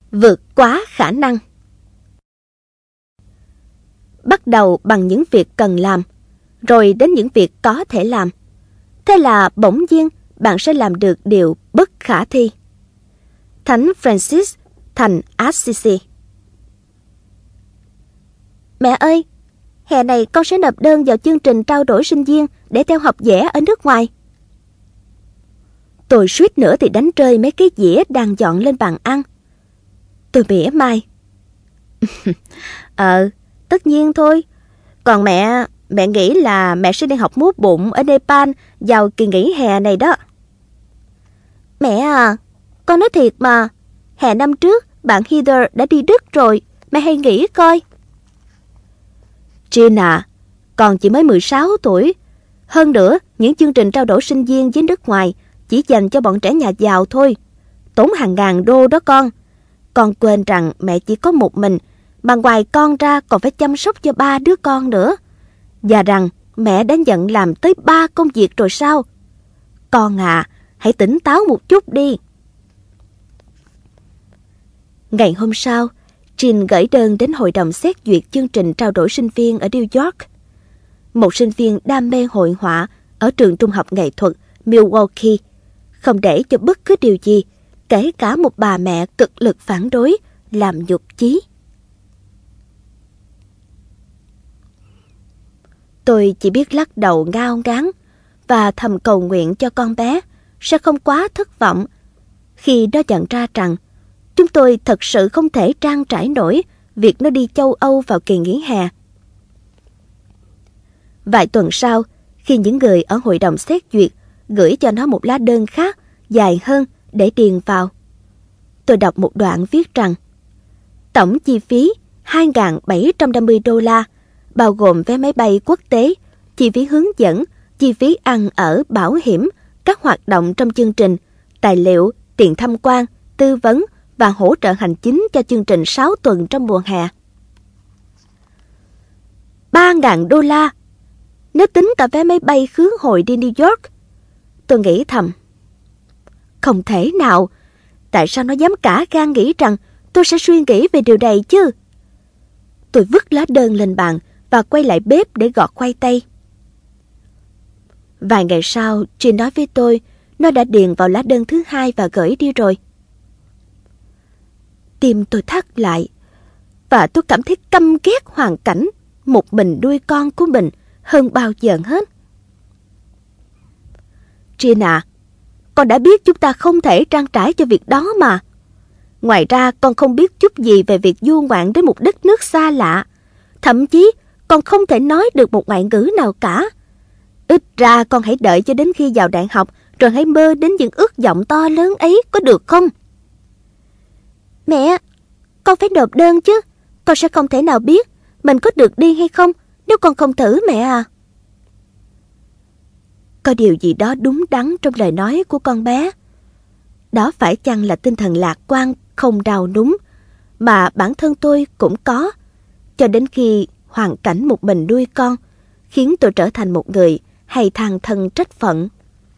Vượt quá khả năng. Bắt đầu bằng những việc cần làm, rồi đến những việc có thể làm. Thế là bỗng nhiên bạn sẽ làm được điều bất khả thi. Thánh Francis thành Assisi. Mẹ ơi, hè này con sẽ nộp đơn vào chương trình trao đổi sinh viên để theo học vẽ ở nước ngoài. Tôi suýt nữa thì đánh rơi mấy cái dĩa đang dọn lên bàn ăn. Tôi mỉa mai. Tất nhiên thôi. Còn mẹ nghĩ là mẹ sẽ đi học múa bụng ở Nepal vào kỳ nghỉ hè này đó. Mẹ à, con nói thiệt mà. Hè năm trước, bạn Heather đã đi Đức rồi. Mẹ hãy nghĩ coi. Jean à, con chỉ mới 16 tuổi. Hơn nữa, những chương trình trao đổi sinh viên với nước ngoài chỉ dành cho bọn trẻ nhà giàu thôi. Tốn hàng ngàn đô đó con. Con quên rằng mẹ chỉ có một mình, mà ngoài con ra còn phải chăm sóc cho 3 đứa con nữa. Và rằng mẹ đã nhận làm tới 3 công việc rồi sao? Con à, hãy tỉnh táo một chút đi. Ngày hôm sau, Jean gửi đơn đến hội đồng xét duyệt chương trình trao đổi sinh viên ở New York. Một sinh viên đam mê hội họa ở trường trung học nghệ thuật Milwaukee, không để cho bất cứ điều gì, kể cả một bà mẹ cực lực phản đối, làm nhục chí. Tôi chỉ biết lắc đầu ngao ngán và thầm cầu nguyện cho con bé sẽ không quá thất vọng khi nó nhận ra rằng chúng tôi thật sự không thể trang trải nổi việc nó đi châu Âu vào kỳ nghỉ hè. Vài tuần sau, khi những người ở hội đồng xét duyệt gửi cho nó một lá đơn khác dài hơn để điền vào, tôi đọc một đoạn viết rằng tổng chi phí $2.750, bao gồm vé máy bay quốc tế, chi phí hướng dẫn, chi phí ăn ở bảo hiểm, các hoạt động trong chương trình, tài liệu, tiền tham quan, tư vấn và hỗ trợ hành chính cho chương trình 6 tuần trong mùa hè. $3.000 nếu tính cả vé máy bay khứ hồi đi New York. Tôi nghĩ thầm, không thể nào. Tại sao nó dám cả gan nghĩ rằng tôi sẽ suy nghĩ về điều này chứ? Tôi vứt lá đơn lên bàn và quay lại bếp để gọt khoai tây. Vài ngày sau, Jean nói với tôi nó đã điền vào lá đơn thứ 2 và gửi đi rồi. Tim tôi thắt lại và tôi cảm thấy căm ghét hoàn cảnh một mình nuôi con của mình hơn bao giờ hết. Jean à, con đã biết chúng ta không thể trang trải cho việc đó mà. Ngoài ra con không biết chút gì về việc du ngoạn đến một đất nước xa lạ. Thậm chí con không thể nói được một ngoại ngữ nào cả. Ít ra con hãy đợi cho đến khi vào đại học rồi hãy mơ đến những ước vọng to lớn ấy, có được không? Mẹ, con phải nộp đơn chứ. Con sẽ không thể nào biết mình có được đi hay không nếu con không thử, mẹ à. Có điều gì đó đúng đắn trong lời nói của con bé. Đó phải chăng là tinh thần lạc quan không đau núng mà bản thân tôi cũng có, cho đến khi hoàn cảnh một mình nuôi con khiến tôi trở thành một người hay than thân trách phận.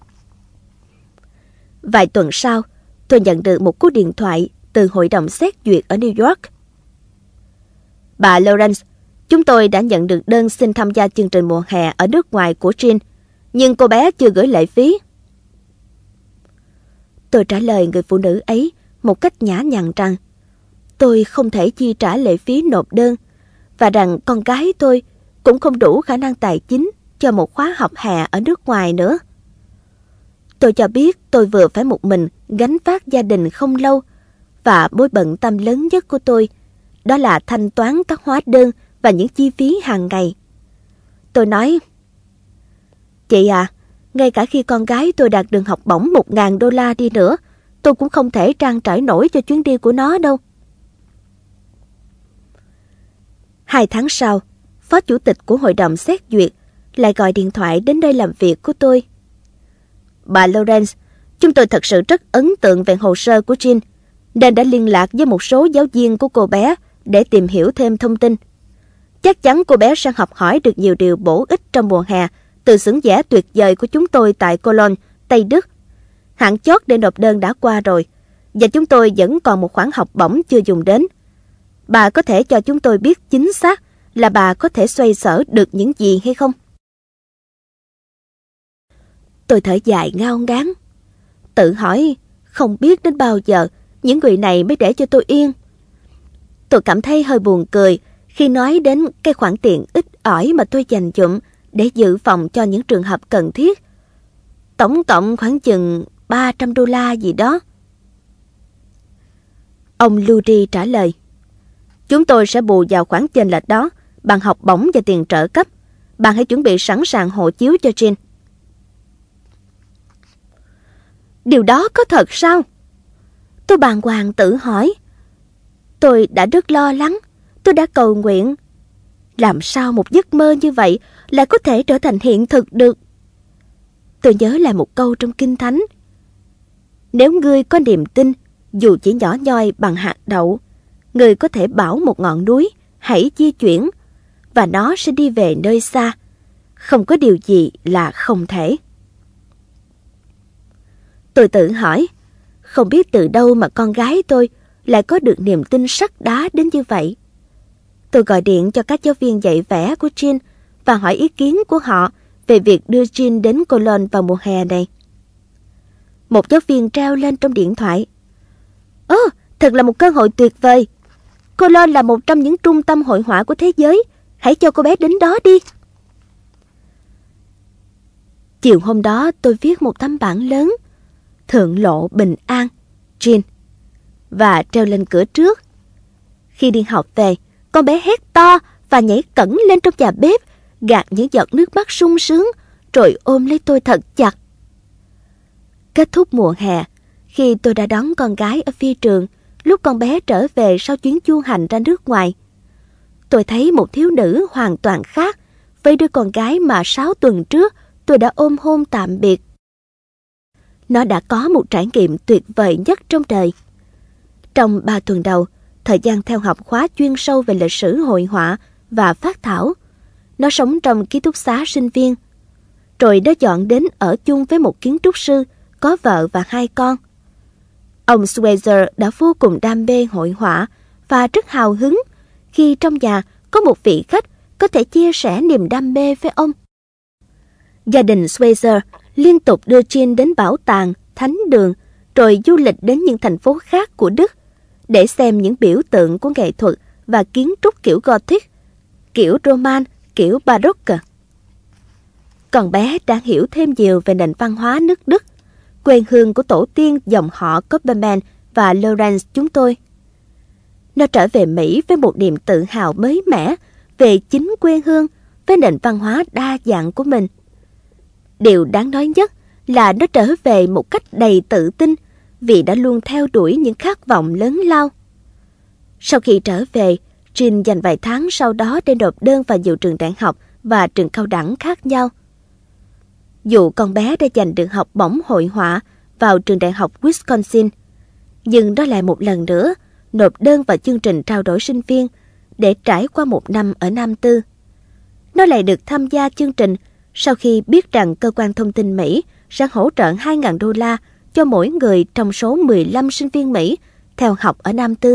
Vài tuần sau, tôi nhận được một cú điện thoại từ hội đồng xét duyệt ở New York. Bà Lawrence, chúng tôi đã nhận được đơn xin tham gia chương trình mùa hè ở nước ngoài của Jean, nhưng cô bé chưa gửi lệ phí. Tôi trả lời người phụ nữ ấy một cách nhã nhặn rằng tôi không thể chi trả lệ phí nộp đơn và rằng con gái tôi cũng không đủ khả năng tài chính cho một khóa học hè ở nước ngoài nữa. Tôi cho biết tôi vừa phải một mình gánh vác gia đình không lâu và mối bận tâm lớn nhất của tôi đó là thanh toán các hóa đơn và những chi phí hàng ngày. Tôi nói, chị à, ngay cả khi con gái tôi đạt được học bổng $1.000 đi nữa, tôi cũng không thể trang trải nổi cho chuyến đi của nó đâu. 2 tháng sau, phó chủ tịch của hội đồng xét duyệt lại gọi điện thoại đến nơi làm việc của tôi. Bà Lawrence, chúng tôi thật sự rất ấn tượng về hồ sơ của Jean, nên đã liên lạc với một số giáo viên của cô bé để tìm hiểu thêm thông tin. Chắc chắn cô bé sẽ học hỏi được nhiều điều bổ ích trong mùa hè từ xưởng vẽ tuyệt vời của chúng tôi tại Cologne, Tây Đức. Hạn chót để nộp đơn đã qua rồi. và chúng tôi vẫn còn một khoản học bổng chưa dùng đến. Bà có thể cho chúng tôi biết chính xác là bà có thể xoay sở được những gì hay không? Tôi thở dài ngao ngán, tự hỏi không biết đến bao giờ những người này mới để cho tôi yên. Tôi cảm thấy hơi buồn cười khi nói đến cái khoản tiền ít ỏi mà tôi dành dụm để dự phòng cho những trường hợp cần thiết. Tổng cộng khoảng chừng $300 gì đó. Ông Ludi trả lời, chúng tôi sẽ bù vào khoản chênh lệch đó bằng học bổng và tiền trợ cấp. Bạn hãy chuẩn bị sẵn sàng hộ chiếu cho Jean. Điều đó có thật sao? Tôi bàng hoàng tự hỏi. Tôi đã rất lo lắng, tôi đã cầu nguyện. Làm sao một giấc mơ như vậy lại có thể trở thành hiện thực được? Tôi nhớ lại một câu trong Kinh Thánh. Nếu ngươi có niềm tin, dù chỉ nhỏ nhoi bằng hạt đậu, ngươi có thể bảo một ngọn núi, hãy di chuyển, và nó sẽ đi về nơi xa. Không có điều gì là không thể. Tôi tự hỏi, không biết từ đâu mà con gái tôi lại có được niềm tin sắt đá đến như vậy. Tôi gọi điện cho các giáo viên dạy vẽ của Jean và hỏi ý kiến của họ về việc đưa Jean đến Cologne vào mùa hè này. Một giáo viên treo lên trong điện thoại. Thật là một cơ hội tuyệt vời. Cologne là một trong những trung tâm hội họa của thế giới. Hãy cho cô bé đến đó đi. Chiều hôm đó tôi viết một tấm bảng lớn, Thượng lộ bình an, Jean, và treo lên cửa trước. Khi đi học về, con bé hét to và nhảy cẫng lên trong nhà bếp, gạt những giọt nước mắt sung sướng, rồi ôm lấy tôi thật chặt. Kết thúc mùa hè, khi tôi đã đón con gái ở phi trường, lúc con bé trở về sau chuyến du hành ra nước ngoài, tôi thấy một thiếu nữ hoàn toàn khác với đứa con gái mà 6 tuần trước tôi đã ôm hôn tạm biệt. Nó đã có một trải nghiệm tuyệt vời nhất trong đời. Trong 3 tuần đầu, thời gian theo học khóa chuyên sâu về lịch sử hội họa và phác thảo, nó sống trong ký túc xá sinh viên. Rồi nó dọn đến ở chung với một kiến trúc sư, có vợ và 2 con. Ông Schweitzer đã vô cùng đam mê hội họa và rất hào hứng khi trong nhà có một vị khách có thể chia sẻ niềm đam mê với ông. Gia đình Schweitzer liên tục đưa Jean đến bảo tàng, thánh đường, rồi du lịch đến những thành phố khác của Đức để xem những biểu tượng của nghệ thuật và kiến trúc kiểu Gothic, kiểu Roman, kiểu Baroque. Con bé đã hiểu thêm nhiều về nền văn hóa nước Đức, quê hương của tổ tiên dòng họ Kopperman và Lorenz chúng tôi. Nó trở về Mỹ với một niềm tự hào mới mẻ về chính quê hương, với nền văn hóa đa dạng của mình. Điều đáng nói nhất là nó trở về một cách đầy tự tin vì đã luôn theo đuổi những khát vọng lớn lao. Sau khi trở về, Jean dành vài tháng sau đó để nộp đơn vào nhiều trường đại học và trường cao đẳng khác nhau. Dù con bé đã giành được học bổng hội họa vào trường đại học Wisconsin, nhưng nó lại một lần nữa nộp đơn vào chương trình trao đổi sinh viên để trải qua 1 năm ở Nam Tư. Nó lại được tham gia chương trình sau khi biết rằng cơ quan thông tin Mỹ sẽ hỗ trợ $2.000 cho mỗi người trong số 15 sinh viên Mỹ theo học ở Nam Tư.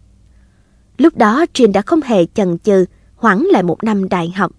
Lúc đó Jean đã không hề chần chừ hoãn lại 1 năm đại học.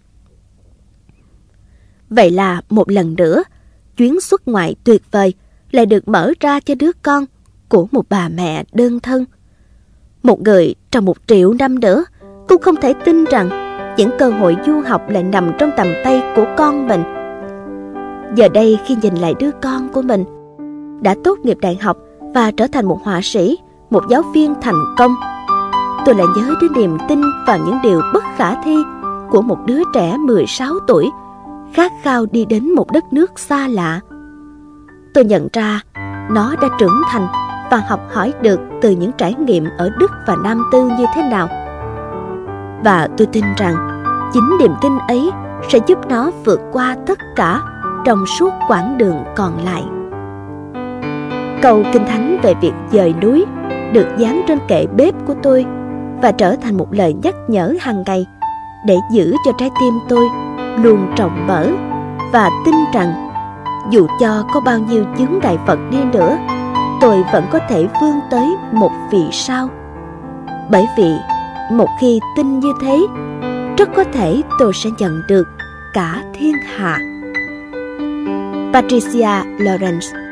Vậy là một lần nữa, chuyến xuất ngoại tuyệt vời lại được mở ra cho đứa con của một bà mẹ đơn thân. Một người trong 1 triệu năm nữa cũng không thể tin rằng những cơ hội du học lại nằm trong tầm tay của con mình. Giờ đây khi nhìn lại đứa con của mình đã tốt nghiệp đại học và trở thành một họa sĩ, một giáo viên thành công, tôi lại nhớ đến niềm tin vào những điều bất khả thi của một đứa trẻ 16 tuổi khát khao đi đến một đất nước xa lạ. Tôi nhận ra nó đã trưởng thành và học hỏi được từ những trải nghiệm ở Đức và Nam Tư như thế nào. Và tôi tin rằng chính niềm tin ấy sẽ giúp nó vượt qua tất cả trong suốt quãng đường còn lại. Câu Kinh Thánh về việc dời núi được dán trên kệ bếp của tôi và trở thành một lời nhắc nhở hàng ngày để giữ cho trái tim tôi luôn rộng mở và tin rằng dù cho có bao nhiêu chướng ngại vật đi nữa, tôi vẫn có thể vươn tới một vì sao. Bởi vì một khi tin như thế, rất có thể tôi sẽ nhận được cả thiên hạ. Patricia Lawrence.